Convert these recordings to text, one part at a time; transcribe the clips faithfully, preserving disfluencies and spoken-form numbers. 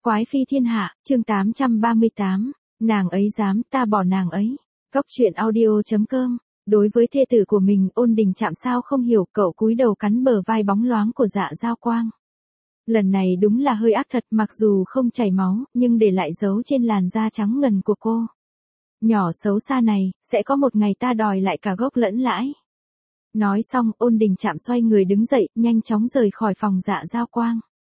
Quái phi thiên hạ, chương tám trăm ba mươi tám, nàng ấy dám, ta bỏ nàng ấy. Cốc truyện audio chấm com. Đối với thê tử của mình, Ôn Đình Trạm sao không hiểu, cậu cúi đầu cắn bờ vai bóng loáng của Dạ Giao Quang. Lần này đúng là hơi ác thật, mặc dù không chảy máu, nhưng để lại dấu trên làn da trắng ngần của cô. Nhỏ xấu xa này, sẽ có một ngày ta đòi lại cả gốc lẫn lãi. Nói xong, Ôn Đình Trạm xoay người đứng dậy, nhanh chóng rời khỏi phòng Dạ Giao Quang.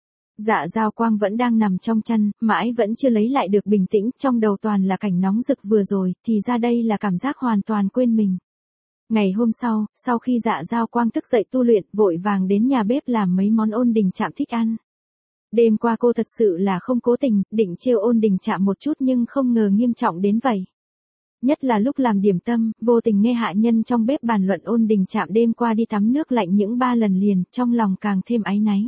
Dạ Giao Quang vẫn đang nằm trong chăn, mãi vẫn chưa lấy lại được bình tĩnh, trong đầu toàn là cảnh nóng rực vừa rồi, thì ra đây là cảm giác hoàn toàn quên mình. Ngày hôm sau, sau khi Dạ Giao Quang thức dậy tu luyện, vội vàng đến nhà bếp làm mấy món Ôn Đình Trạm thích ăn. Đêm qua cô thật sự là không cố tình, định trêu Ôn Đình Trạm một chút nhưng không ngờ nghiêm trọng đến vậy. Nhất là lúc làm điểm tâm, vô tình nghe hạ nhân trong bếp bàn luận Ôn Đình Trạm đêm qua đi tắm nước lạnh những ba lần liền, trong lòng càng thêm áy náy.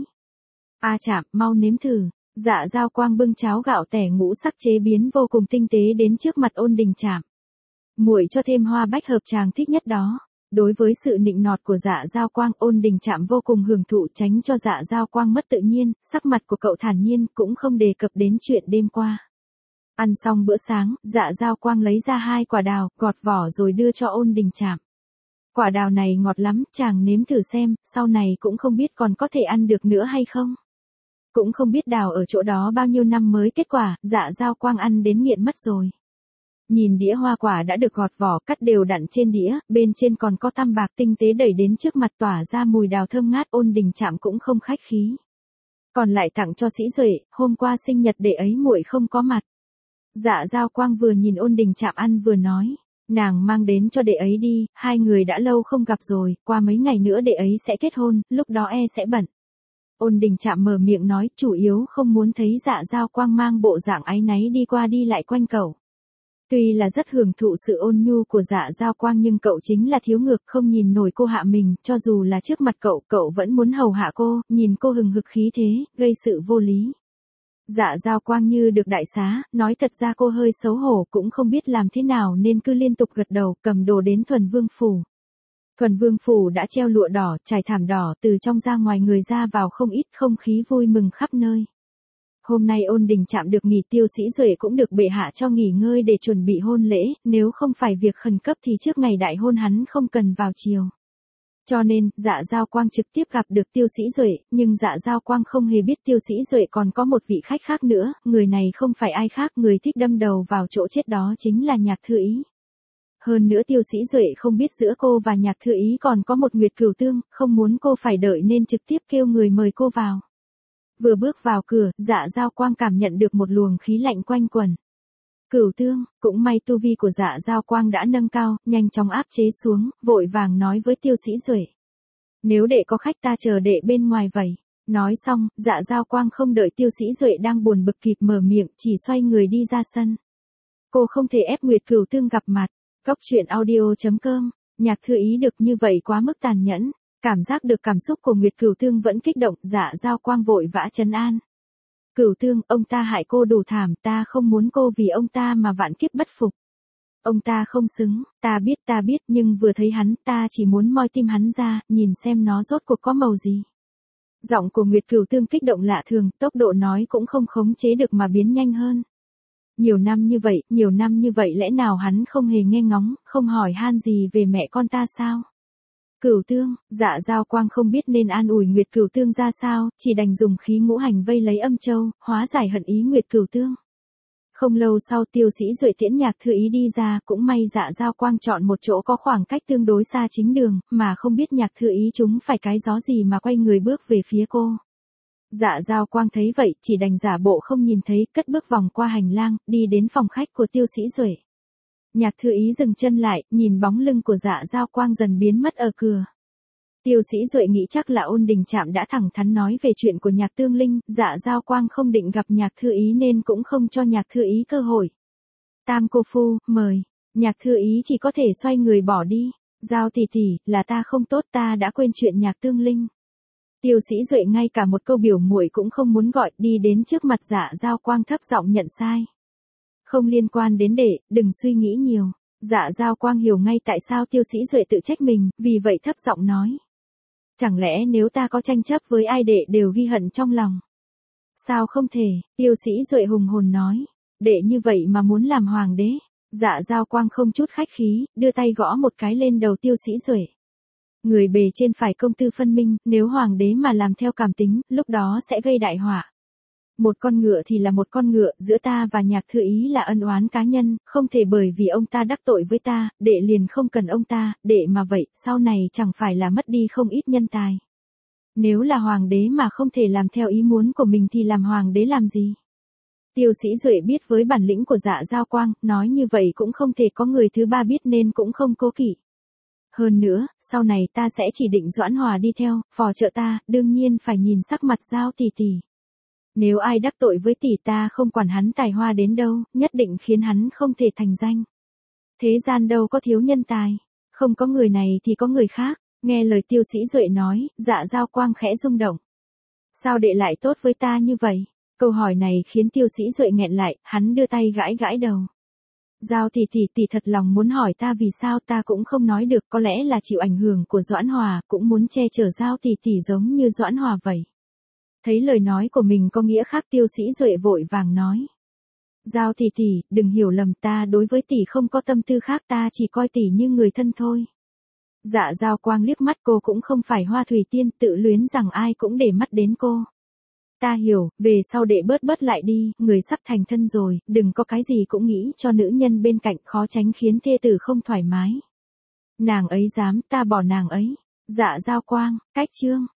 A à Trạm, mau nếm thử. Dạ Giao Quang bưng cháo gạo tẻ ngũ sắc chế biến vô cùng tinh tế đến trước mặt Ôn Đình Trạm. Muội cho thêm hoa bách hợp chàng thích nhất đó. Đối với sự nịnh nọt của Dạ Giao Quang, Ôn Đình Trạm vô cùng hưởng thụ, tránh cho Dạ Giao Quang mất tự nhiên, sắc mặt của cậu thản nhiên, cũng không đề cập đến chuyện đêm qua. Ăn xong bữa sáng, Dạ Giao Quang lấy ra hai quả đào, gọt vỏ rồi đưa cho Ôn Đình Trạm. Quả đào này ngọt lắm, chàng nếm thử xem, sau này cũng không biết còn có thể ăn được nữa hay không. Cũng không biết đào ở chỗ đó bao nhiêu năm mới kết quả, Dạ Giao Quang ăn đến nghiện mất rồi. Nhìn đĩa hoa quả đã được gọt vỏ, cắt đều đặn trên đĩa, bên trên còn có tăm bạc tinh tế đẩy đến trước mặt tỏa ra mùi đào thơm ngát, Ôn Đình Trạm cũng không khách khí. Còn lại tặng cho Sĩ Duệ, hôm qua sinh nhật đệ ấy muội không có mặt. Dạ Giao Quang vừa nhìn Ôn Đình Trạm ăn vừa nói, nàng mang đến cho đệ ấy đi, hai người đã lâu không gặp rồi, qua mấy ngày nữa đệ ấy sẽ kết hôn, lúc đó e sẽ bận. Ôn Đình Trạm mở miệng nói, chủ yếu không muốn thấy Dạ Giao Quang mang bộ dạng áy náy đi qua đi lại quanh cậu. Tuy là rất hưởng thụ sự ôn nhu của Dạ Giao Quang nhưng cậu chính là thiếu ngược, không nhìn nổi cô hạ mình, cho dù là trước mặt cậu, cậu vẫn muốn hầu hạ cô, nhìn cô hừng hực khí thế, gây sự vô lý. Dạ Giao Quang như được đại xá, nói thật ra cô hơi xấu hổ, cũng không biết làm thế nào nên cứ liên tục gật đầu, cầm đồ đến Thuần Vương Phủ. Thuần Vương Phủ đã treo lụa đỏ, trải thảm đỏ, từ trong ra ngoài người ra vào không ít, không khí vui mừng khắp nơi. Hôm nay Ôn Đình Trạm được nghỉ, Tiêu Sĩ Duệ cũng được bệ hạ cho nghỉ ngơi để chuẩn bị hôn lễ, nếu không phải việc khẩn cấp thì trước ngày đại hôn hắn không cần vào chiều. Cho nên, Dạ Giao Quang trực tiếp gặp được Tiêu Sĩ Duệ, nhưng Dạ Giao Quang không hề biết Tiêu Sĩ Duệ còn có một vị khách khác nữa, người này không phải ai khác, người thích đâm đầu vào chỗ chết đó chính là Nhạc Thư Ý. Hơn nữa Tiêu Sĩ Duệ không biết giữa cô và Nhạc Thư Ý còn có một nguyệt cửu tương, không muốn cô phải đợi nên trực tiếp kêu người mời cô vào. Vừa bước vào cửa, Dạ Giao Quang cảm nhận được một luồng khí lạnh quanh quẩn. Cửu tương, cũng may tu vi của Dạ Giao Quang đã nâng cao, nhanh chóng áp chế xuống, vội vàng nói với Tiêu Sĩ Duệ. Nếu đệ có khách ta chờ đệ bên ngoài vậy. Nói xong, Dạ Giao Quang không đợi Tiêu Sĩ Duệ đang buồn bực kịp mở miệng, chỉ xoay người đi ra sân. Cô không thể ép Nguyệt Cửu Tương gặp mặt. Cốc truyện audio chấm com. Nhạc Thư Ý được như vậy quá mức tàn nhẫn. Cảm giác được cảm xúc của Nguyệt Cửu Tương vẫn kích động, Dạ Giao Quang vội vã trấn an. Cửu Tương, ông ta hại cô đủ thảm, ta không muốn cô vì ông ta mà vạn kiếp bất phục. Ông ta không xứng, ta biết ta biết, nhưng vừa thấy hắn, ta chỉ muốn moi tim hắn ra, nhìn xem nó rốt cuộc có màu gì. Giọng của Nguyệt Cửu Tương kích động lạ thường, tốc độ nói cũng không khống chế được mà biến nhanh hơn. Nhiều năm như vậy, nhiều năm như vậy lẽ nào hắn không hề nghe ngóng, không hỏi han gì về mẹ con ta sao? Cửu Tương, Dạ Giao Quang không biết nên an ủi Nguyệt Cửu Tương ra sao, chỉ đành dùng khí ngũ hành vây lấy âm châu, hóa giải hận ý Nguyệt Cửu Tương. Không lâu sau Tiêu Sĩ Duệ tiễn Nhạc Thư Ý đi ra, cũng may Dạ Giao Quang chọn một chỗ có khoảng cách tương đối xa chính đường, mà không biết Nhạc Thư Ý chúng phải cái gió gì mà quay người bước về phía cô. Dạ Giao Quang thấy vậy, chỉ đành giả bộ không nhìn thấy, cất bước vòng qua hành lang, đi đến phòng khách của Tiêu Sĩ Duệ. Nhạc Thư Ý dừng chân lại, nhìn bóng lưng của Dạ Giao Quang dần biến mất ở cửa. Tiêu Sĩ Duệ nghĩ chắc là Ôn Đình Trạm đã thẳng thắn nói về chuyện của Nhạc Tương Linh, Dạ Giao Quang không định gặp Nhạc Thư Ý nên cũng không cho Nhạc Thư Ý cơ hội. Tam cô phu, mời. Nhạc Thư Ý chỉ có thể xoay người bỏ đi. Giao tỷ tỷ, là ta không tốt, ta đã quên chuyện Nhạc Tương Linh. Tiêu Sĩ Duệ ngay cả một câu biểu muội cũng không muốn gọi, đi đến trước mặt Dạ Giao Quang thấp giọng nhận sai. Không liên quan đến đệ, đừng suy nghĩ nhiều. Dạ Giao Quang hiểu ngay tại sao Tiêu Sĩ Duệ tự trách mình, vì vậy thấp giọng nói. Chẳng lẽ nếu ta có tranh chấp với ai đệ đều ghi hận trong lòng. Sao không thể, Tiêu Sĩ Duệ hùng hồn nói. Đệ như vậy mà muốn làm hoàng đế. Dạ Giao Quang không chút khách khí, đưa tay gõ một cái lên đầu Tiêu Sĩ Duệ. Người bề trên phải công tư phân minh, nếu hoàng đế mà làm theo cảm tính, lúc đó sẽ gây đại họa. Một con ngựa thì là một con ngựa, giữa ta và Nhạc Thư Ý là ân oán cá nhân, không thể bởi vì ông ta đắc tội với ta, đệ liền không cần ông ta, đệ mà vậy, sau này chẳng phải là mất đi không ít nhân tài. Nếu là hoàng đế mà không thể làm theo ý muốn của mình thì làm hoàng đế làm gì? Tiêu Sĩ Duệ biết với bản lĩnh của Dạ Giao Quang, nói như vậy cũng không thể có người thứ ba biết nên cũng không cố kỵ. Hơn nữa, sau này ta sẽ chỉ định Doãn Hòa đi theo, phò trợ ta, đương nhiên phải nhìn sắc mặt Giao tỷ tỷ. Nếu ai đắc tội với tỷ ta không quản hắn tài hoa đến đâu, nhất định khiến hắn không thể thành danh. Thế gian đâu có thiếu nhân tài, không có người này thì có người khác. Nghe lời Tiêu Sĩ Duệ nói, Dạ Giao Quang khẽ rung động. Sao đệ lại tốt với ta như vậy? Câu hỏi này khiến Tiêu Sĩ Duệ nghẹn lại, hắn đưa tay gãi gãi đầu. Giao tỷ tỷ tỷ thật lòng muốn hỏi ta vì sao ta cũng không nói được, có lẽ là chịu ảnh hưởng của Doãn Hòa, cũng muốn che chở Giao tỷ tỷ giống như Doãn Hòa vậy. Thấy lời nói của mình có nghĩa khác, Tiêu Sĩ Duệ vội vàng nói. Giao tỷ tỷ, đừng hiểu lầm, ta đối với tỷ không có tâm tư khác, ta chỉ coi tỷ như người thân thôi. Dạ Giao Quang liếc mắt, cô cũng không phải Hoa Thủy Tiên tự luyến rằng ai cũng để mắt đến cô. Ta hiểu, về sau đệ bớt bớt lại đi, người sắp thành thân rồi, đừng có cái gì cũng nghĩ cho nữ nhân bên cạnh, khó tránh khiến thê tử không thoải mái. Nàng ấy dám, ta bỏ nàng ấy. Dạ Giao Quang, cách chương.